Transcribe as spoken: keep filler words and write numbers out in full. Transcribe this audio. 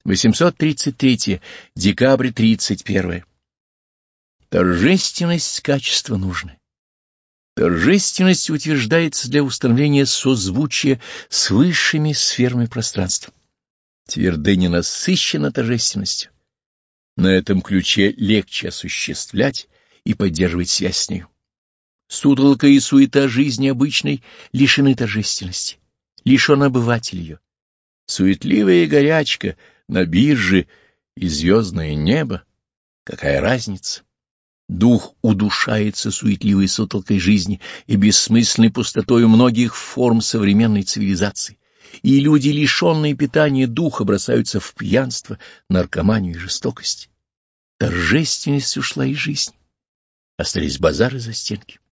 восемьсот тридцать третье. Декабрь тридцать первое. Торжественность — качество нужное. Торжественность утверждается для установления созвучия с высшими сферами пространства. Твердыня насыщена торжественностью. На этом ключе легче осуществлять и поддерживать связь с нею. Сутолока и суета жизни обычной лишены торжественности, лишен обыватель ее. Суетливая горячка на бирже и звездное небо — какая разница? Дух удушается суетливой сутолкой жизни и бессмысленной пустотою многих форм современной цивилизации, и люди, лишенные питания духа, бросаются в пьянство, наркоманию и жестокость. Торжественность ушла из жизни, остались базары за стенки.